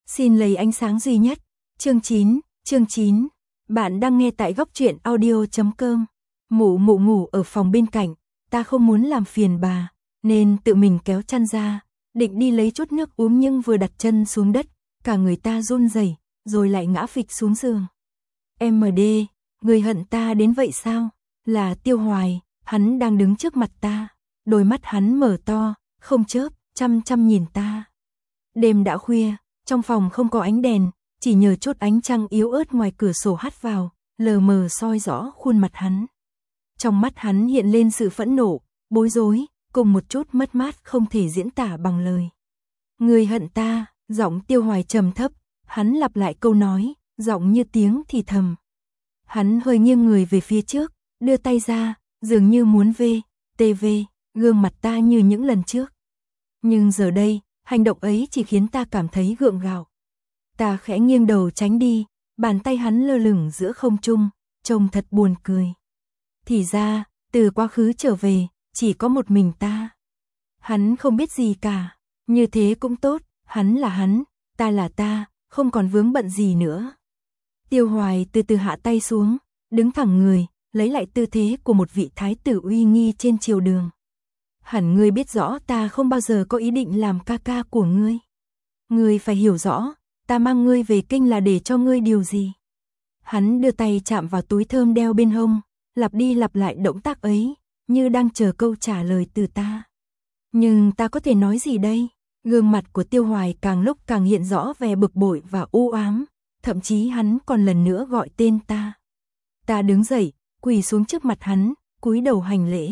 Xin lấy ánh sáng duy nhất. Chương 9. Bạn đang nghe tại góc truyện audio.com. Mụ ngủ ở phòng bên cạnh, ta không muốn làm phiền bà, nên tự mình kéo chăn ra, định đi lấy chút nước uống nhưng vừa đặt chân xuống đất, cả người ta run rẩy, rồi lại ngã phịch xuống giường. MD, người hận ta đến vậy sao? Là Tiêu Hoài, hắn đang đứng trước mặt ta, đôi mắt hắn mở to, không chớp, chăm chăm nhìn ta. Đêm đã khuya, trong phòng không có ánh đèn, chỉ nhờ chút ánh trăng yếu ớt ngoài cửa sổ hắt vào, lờ mờ soi rõ khuôn mặt hắn. Trong mắt hắn hiện lên sự phẫn nộ, bối rối, cùng một chút mất mát không thể diễn tả bằng lời. Người hận ta, giọng Tiêu Hoài trầm thấp, hắn lặp lại câu nói, giọng như tiếng thì thầm. Hắn hơi nghiêng người về phía trước, đưa tay ra, dường như muốn TV, gương mặt ta như những lần trước. Nhưng giờ đây, hành động ấy chỉ khiến ta cảm thấy gượng gạo. Ta khẽ nghiêng đầu tránh đi, bàn tay hắn lơ lửng giữa không trung, trông thật buồn cười. Thì ra, từ quá khứ trở về, chỉ có một mình ta. Hắn không biết gì cả, như thế cũng tốt, hắn là hắn, ta là ta, không còn vướng bận gì nữa. Tiêu Hoài từ từ hạ tay xuống, đứng thẳng người, lấy lại tư thế của một vị thái tử uy nghi trên triều đường. Hẳn ngươi biết rõ ta không bao giờ có ý định làm ca ca của ngươi. Ngươi phải hiểu rõ, ta mang ngươi về kinh là để cho ngươi điều gì. Hắn đưa tay chạm vào túi thơm đeo bên hông, lặp đi lặp lại động tác ấy, như đang chờ câu trả lời từ ta. Nhưng ta có thể nói gì đây? Gương mặt của Tiêu Hoài càng lúc càng hiện rõ vẻ bực bội và u ám, thậm chí hắn còn lần nữa gọi tên ta. Ta đứng dậy, quỳ xuống trước mặt hắn, cúi đầu hành lễ.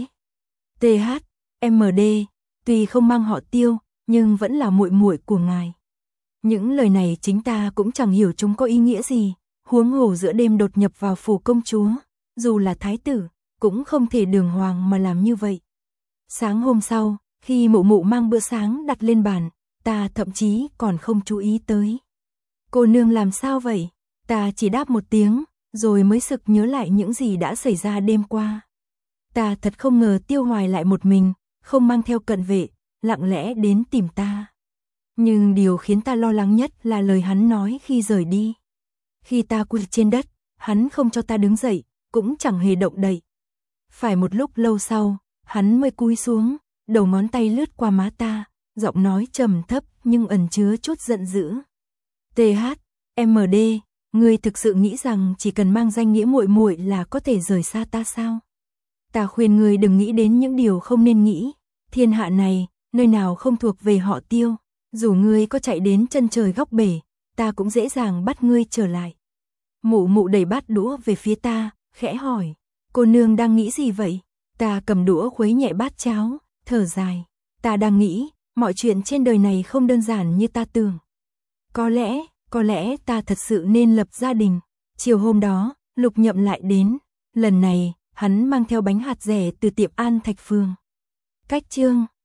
MD, tuy không mang họ Tiêu, nhưng vẫn là muội muội của ngài. Những lời này chính ta cũng chẳng hiểu chúng có ý nghĩa gì, huống hồ giữa đêm đột nhập vào phủ công chúa, dù là thái tử, cũng không thể đường hoàng mà làm như vậy. Sáng hôm sau, khi mụ mang bữa sáng đặt lên bàn, ta thậm chí còn không chú ý tới. Cô nương làm sao vậy? Ta chỉ đáp một tiếng, rồi mới sực nhớ lại những gì đã xảy ra đêm qua. Ta thật không ngờ Tiêu Hoài lại một mình, không mang theo cận vệ, lặng lẽ đến tìm ta. Nhưng điều khiến ta lo lắng nhất là lời hắn nói khi rời đi. Khi ta quỳ trên đất, hắn không cho ta đứng dậy, cũng chẳng hề động đậy. Phải một lúc lâu sau, hắn mới cúi xuống, đầu ngón tay lướt qua má ta, giọng nói trầm thấp nhưng ẩn chứa chút giận dữ. MD, ngươi thực sự nghĩ rằng chỉ cần mang danh nghĩa muội muội là có thể rời xa ta sao? Ta khuyên ngươi đừng nghĩ đến những điều không nên nghĩ. Thiên hạ này, nơi nào không thuộc về họ Tiêu, dù ngươi có chạy đến chân trời góc bể, ta cũng dễ dàng bắt ngươi trở lại. Mụ đẩy bát đũa về phía ta, khẽ hỏi, cô nương đang nghĩ gì vậy? Ta cầm đũa khuấy nhẹ bát cháo, thở dài. Ta đang nghĩ, mọi chuyện trên đời này không đơn giản như ta tưởng. Có lẽ ta thật sự nên lập gia đình. Chiều hôm đó, Lục Nhậm lại đến. Lần này, hắn mang theo bánh hạt dẻ từ tiệm An Thạch Phương. Cách chương